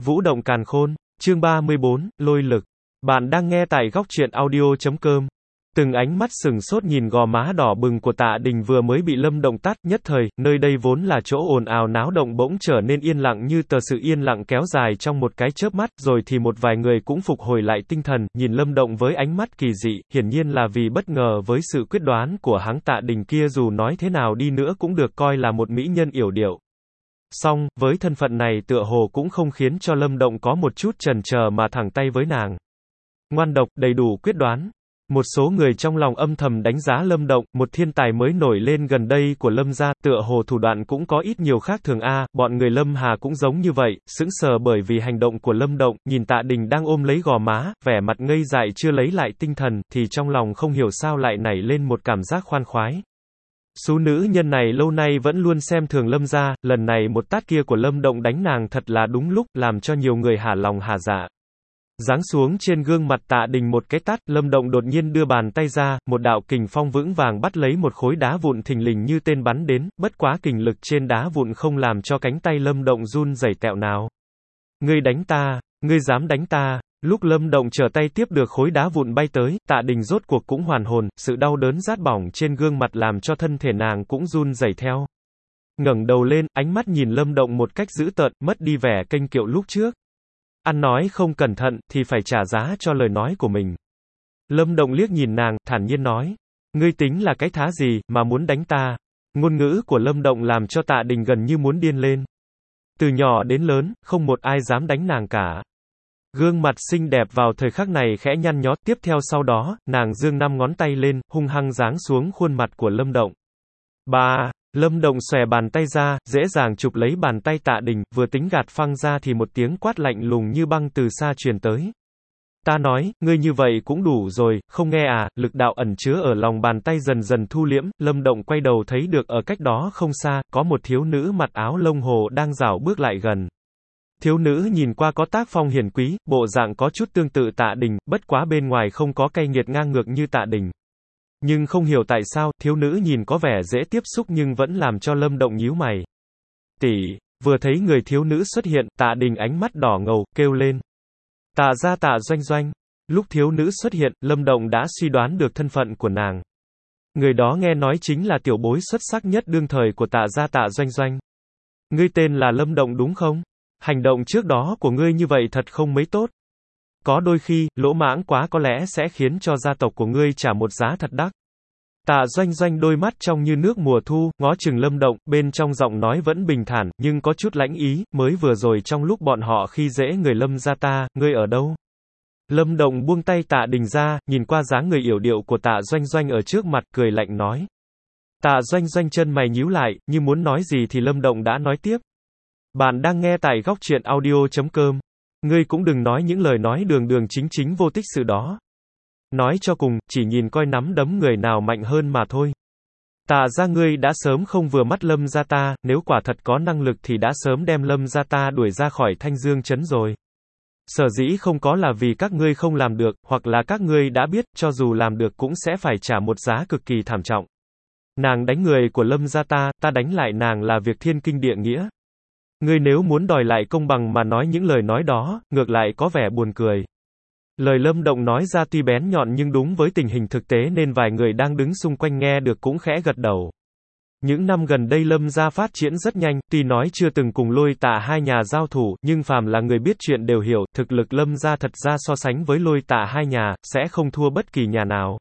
Vũ động càn khôn, chương 34, lôi lực. Bạn đang nghe tại góc truyện audio.com. Từng ánh mắt sừng sốt nhìn gò má đỏ bừng của Tạ Đình vừa mới bị Lâm Động tát, nhất thời, nơi đây vốn là chỗ ồn ào náo động bỗng trở nên yên lặng như tờ, sự yên lặng kéo dài trong một cái chớp mắt, rồi thì một vài người cũng phục hồi lại tinh thần, nhìn Lâm Động với ánh mắt kỳ dị, hiển nhiên là vì bất ngờ với sự quyết đoán của hắn. Tạ Đình kia dù nói thế nào đi nữa cũng được coi là một mỹ nhân yểu điệu. Song, với thân phận này tựa hồ cũng không khiến cho Lâm Động có một chút chần chờ mà thẳng tay với nàng. Ngoan độc, đầy đủ quyết đoán. Một số người trong lòng âm thầm đánh giá Lâm Động, một thiên tài mới nổi lên gần đây của Lâm gia, tựa hồ thủ đoạn cũng có ít nhiều khác thường a. Bọn người Lâm Hà cũng giống như vậy, sững sờ bởi vì hành động của Lâm Động, nhìn Tạ Đình đang ôm lấy gò má, vẻ mặt ngây dại chưa lấy lại tinh thần, thì trong lòng không hiểu sao lại nảy lên một cảm giác khoan khoái. Số nữ nhân này lâu nay vẫn luôn xem thường Lâm gia, lần này một tát kia của Lâm Động đánh nàng thật là đúng lúc, làm cho nhiều người hả lòng hả dạ. Giáng xuống trên gương mặt Tạ Đình một cái tát, Lâm Động đột nhiên đưa bàn tay ra, một đạo kình phong vững vàng bắt lấy một khối đá vụn thình lình như tên bắn đến, bất quá kình lực trên đá vụn không làm cho cánh tay Lâm Động run rẩy tẹo nào. Ngươi đánh ta, ngươi dám đánh ta. Lúc Lâm Động trở tay tiếp được khối đá vụn bay tới, Tạ Đình rốt cuộc cũng hoàn hồn, sự đau đớn rát bỏng trên gương mặt làm cho thân thể nàng cũng run rẩy theo. Ngẩng đầu lên, ánh mắt nhìn Lâm Động một cách dữ tợn, mất đi vẻ kênh kiệu lúc trước. Ăn nói không cẩn thận, thì phải trả giá cho lời nói của mình. Lâm Động liếc nhìn nàng, thản nhiên nói. Ngươi tính là cái thá gì, mà muốn đánh ta? Ngôn ngữ của Lâm Động làm cho Tạ Đình gần như muốn điên lên. Từ nhỏ đến lớn, không một ai dám đánh nàng cả. Gương mặt xinh đẹp vào thời khắc này khẽ nhăn nhó, tiếp theo sau đó, nàng giương 5 ngón tay lên, hung hăng giáng xuống khuôn mặt của Lâm Động. Lâm Động xòe bàn tay ra, dễ dàng chụp lấy bàn tay Tạ Đình, vừa tính gạt phăng ra thì một tiếng quát lạnh lùng như băng từ xa truyền tới. Ta nói, ngươi như vậy cũng đủ rồi, không nghe à? Lực đạo ẩn chứa ở lòng bàn tay dần dần thu liễm, Lâm Động quay đầu thấy được ở cách đó không xa, có một thiếu nữ mặc áo lông hồ đang rảo bước lại gần. Thiếu nữ nhìn qua có tác phong hiền quý, bộ dạng có chút tương tự Tạ Đình, bất quá bên ngoài không có cay nghiệt ngang ngược như Tạ Đình. Nhưng không hiểu tại sao, thiếu nữ nhìn có vẻ dễ tiếp xúc nhưng vẫn làm cho Lâm Động nhíu mày. Tỷ, vừa thấy người thiếu nữ xuất hiện, Tạ Đình ánh mắt đỏ ngầu, kêu lên. Tạ gia Tạ Doanh Doanh. Lúc thiếu nữ xuất hiện, Lâm Động đã suy đoán được thân phận của nàng. Người đó nghe nói chính là tiểu bối xuất sắc nhất đương thời của Tạ gia Tạ Doanh Doanh. Ngươi tên là Lâm Động đúng không? Hành động trước đó của ngươi như vậy thật không mấy tốt. Có đôi khi, lỗ mãng quá có lẽ sẽ khiến cho gia tộc của ngươi trả một giá thật đắt. Tạ Doanh Doanh đôi mắt trong như nước mùa thu, ngó chừng Lâm Động, bên trong giọng nói vẫn bình thản, nhưng có chút lãnh ý, mới vừa rồi trong lúc bọn họ khi dễ người Lâm gia ta, ngươi ở đâu? Lâm Động buông tay Tạ Đình ra, nhìn qua dáng người yểu điệu của Tạ Doanh Doanh ở trước mặt, cười lạnh nói. Tạ Doanh Doanh chân mày nhíu lại, như muốn nói gì thì Lâm Động đã nói tiếp. Bạn đang nghe tại góc truyện audio.com. Ngươi cũng đừng nói những lời nói đường đường chính chính vô tích sự đó. Nói cho cùng, chỉ nhìn coi nắm đấm người nào mạnh hơn mà thôi. Tạ gia ngươi đã sớm không vừa mắt Lâm gia ta, nếu quả thật có năng lực thì đã sớm đem Lâm gia ta đuổi ra khỏi Thanh Dương trấn rồi. Sở dĩ không có là vì các ngươi không làm được, hoặc là các ngươi đã biết, cho dù làm được cũng sẽ phải trả một giá cực kỳ thảm trọng. Nàng đánh người của Lâm gia ta, ta đánh lại nàng là việc thiên kinh địa nghĩa. Ngươi nếu muốn đòi lại công bằng mà nói những lời nói đó, ngược lại có vẻ buồn cười. Lời Lâm Động nói ra tuy bén nhọn nhưng đúng với tình hình thực tế nên vài người đang đứng xung quanh nghe được cũng khẽ gật đầu. Những năm gần đây Lâm gia phát triển rất nhanh, tuy nói chưa từng cùng Lôi Tạ hai nhà giao thủ, nhưng phàm là người biết chuyện đều hiểu, thực lực Lâm gia thật ra so sánh với Lôi Tạ hai nhà, sẽ không thua bất kỳ nhà nào.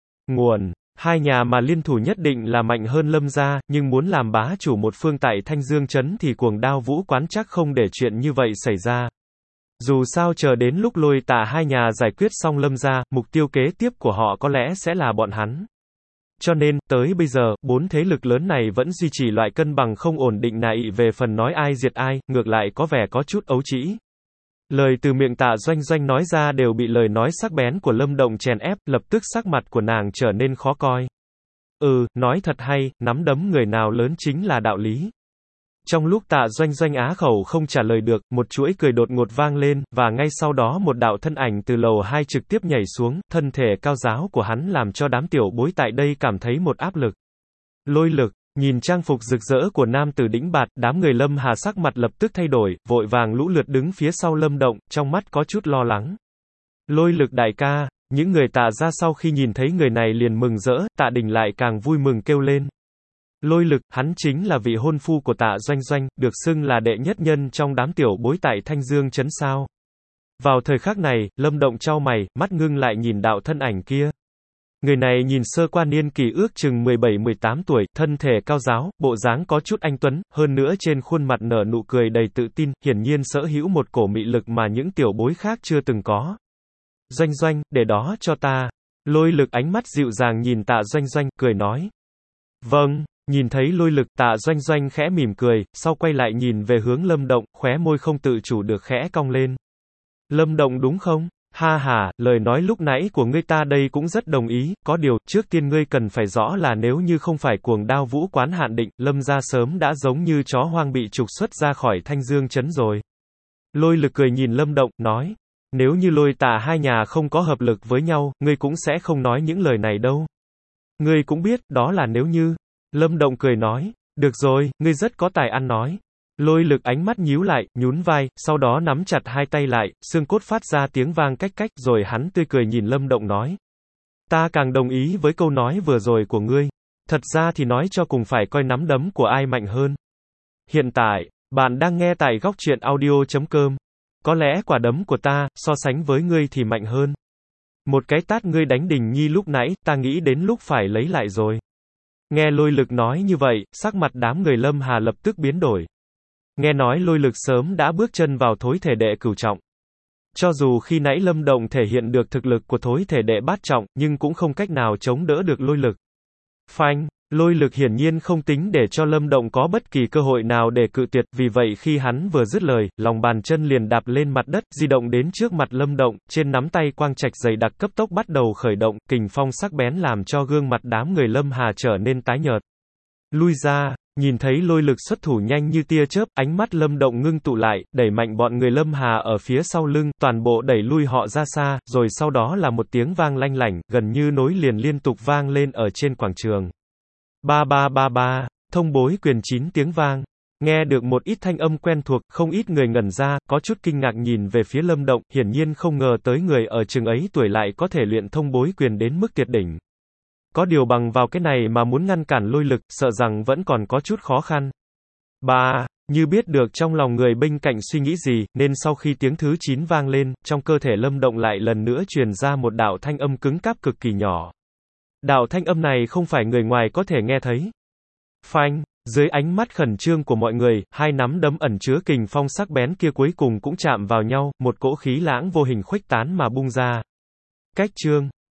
Hai nhà mà liên thủ nhất định là mạnh hơn Lâm gia, nhưng muốn làm bá chủ một phương tại Thanh Dương trấn thì Cuồng Đao Vũ quán chắc không để chuyện như vậy xảy ra. Dù sao chờ đến lúc Lôi Tạ hai nhà giải quyết xong Lâm gia, mục tiêu kế tiếp của họ có lẽ sẽ là bọn hắn. Cho nên, tới bây giờ, 4 thế lực lớn này vẫn duy trì loại cân bằng không ổn định này về phần nói ai diệt ai, ngược lại có vẻ có chút ấu trĩ. Lời từ miệng Tạ Doanh Doanh nói ra đều bị lời nói sắc bén của Lâm Động chèn ép, lập tức sắc mặt của nàng trở nên khó coi. Nói thật hay, nắm đấm người nào lớn chính là đạo lý. Trong lúc Tạ Doanh Doanh á khẩu không trả lời được, một chuỗi cười đột ngột vang lên, và ngay sau đó một đạo thân ảnh từ lầu 2 trực tiếp nhảy xuống, thân thể cao ráo của hắn làm cho đám tiểu bối tại đây cảm thấy một áp lực. Lôi lực. Nhìn trang phục rực rỡ của nam tử đĩnh bạt, đám người Lâm Hà sắc mặt lập tức thay đổi, vội vàng lũ lượt đứng phía sau Lâm Động, trong mắt có chút lo lắng. Lôi Lực đại ca, những người Tạ gia sau khi nhìn thấy người này liền mừng rỡ, Tạ Đình lại càng vui mừng kêu lên. Lôi Lực, hắn chính là vị hôn phu của Tạ Doanh Doanh, được xưng là đệ nhất nhân trong đám tiểu bối tại Thanh Dương trấn sao. Vào thời khắc này, Lâm Động chau mày, mắt ngưng lại nhìn đạo thân ảnh kia. Người này nhìn sơ qua niên kỳ ước chừng 17-18 tuổi, thân thể cao ráo, bộ dáng có chút anh tuấn, hơn nữa trên khuôn mặt nở nụ cười đầy tự tin, hiển nhiên sở hữu một cổ mị lực mà những tiểu bối khác chưa từng có. Doanh Doanh, để đó cho ta. Lôi Lực ánh mắt dịu dàng nhìn Tạ Doanh Doanh, cười nói. Vâng. Nhìn thấy Lôi Lực, Tạ Doanh Doanh khẽ mỉm cười, sau quay lại nhìn về hướng Lâm Động, khóe môi không tự chủ được khẽ cong lên. Lâm Động đúng không? Ha ha, lời nói lúc nãy của ngươi ta đây cũng rất đồng ý, có điều, trước tiên ngươi cần phải rõ là nếu như không phải Cuồng Đao Vũ quán hạn định, Lâm gia sớm đã giống như chó hoang bị trục xuất ra khỏi Thanh Dương trấn rồi. Lôi Lực cười nhìn Lâm Động, nói, nếu như Lôi Tạ hai nhà không có hợp lực với nhau, ngươi cũng sẽ không nói những lời này đâu. Ngươi cũng biết, đó là nếu như. Lâm Động cười nói, được rồi, ngươi rất có tài ăn nói. Lôi Lực ánh mắt nhíu lại, nhún vai, sau đó nắm chặt hai tay lại, xương cốt phát ra tiếng vang cách cách, rồi hắn tươi cười nhìn Lâm Động nói. Ta càng đồng ý với câu nói vừa rồi của ngươi. Thật ra thì nói cho cùng phải coi nắm đấm của ai mạnh hơn. Hiện tại, bạn đang nghe tại góc truyện audio.com. Có lẽ quả đấm của ta, so sánh với ngươi thì mạnh hơn. Một cái tát ngươi đánh Đình Nhi lúc nãy, ta nghĩ đến lúc phải lấy lại rồi. Nghe Lôi Lực nói như vậy, sắc mặt đám người Lâm Hà lập tức biến đổi. Nghe nói Lôi Lực sớm đã bước chân vào thối thể đệ cửu trọng. Cho dù khi nãy Lâm Động thể hiện được thực lực của thối thể đệ bát trọng, nhưng cũng không cách nào chống đỡ được Lôi Lực. Phanh, Lôi Lực hiển nhiên không tính để cho Lâm Động có bất kỳ cơ hội nào để cự tuyệt, vì vậy khi hắn vừa dứt lời, lòng bàn chân liền đạp lên mặt đất, di động đến trước mặt Lâm Động, trên nắm tay quang trạch dày đặc cấp tốc bắt đầu khởi động, kình phong sắc bén làm cho gương mặt đám người Lâm Hà trở nên tái nhợt. Lui ra. Nhìn thấy Lôi Lực xuất thủ nhanh như tia chớp, ánh mắt Lâm Động ngưng tụ lại, đẩy mạnh bọn người Lâm Hà ở phía sau lưng, toàn bộ đẩy lui họ ra xa, rồi sau đó là một tiếng vang lanh lảnh, gần như nối liền liên tục vang lên ở trên quảng trường. Ba ba ba ba, thông bối quyền 9 tiếng vang. Nghe được một ít thanh âm quen thuộc, không ít người ngẩn ra, có chút kinh ngạc nhìn về phía Lâm Động, hiển nhiên không ngờ tới người ở chừng ấy tuổi lại có thể luyện thông bối quyền đến mức tuyệt đỉnh. Có điều bằng vào cái này mà muốn ngăn cản Lôi Lực, sợ rằng vẫn còn có chút khó khăn. Như biết được trong lòng người bên cạnh suy nghĩ gì, nên sau khi tiếng thứ 9 vang lên, trong cơ thể Lâm Động lại lần nữa truyền ra một đạo thanh âm cứng cáp cực kỳ nhỏ. Đạo thanh âm này không phải người ngoài có thể nghe thấy. Phanh, dưới ánh mắt khẩn trương của mọi người, hai nắm đấm ẩn chứa kình phong sắc bén kia cuối cùng cũng chạm vào nhau, một cỗ khí lãng vô hình khuếch tán mà bung ra. Cách chương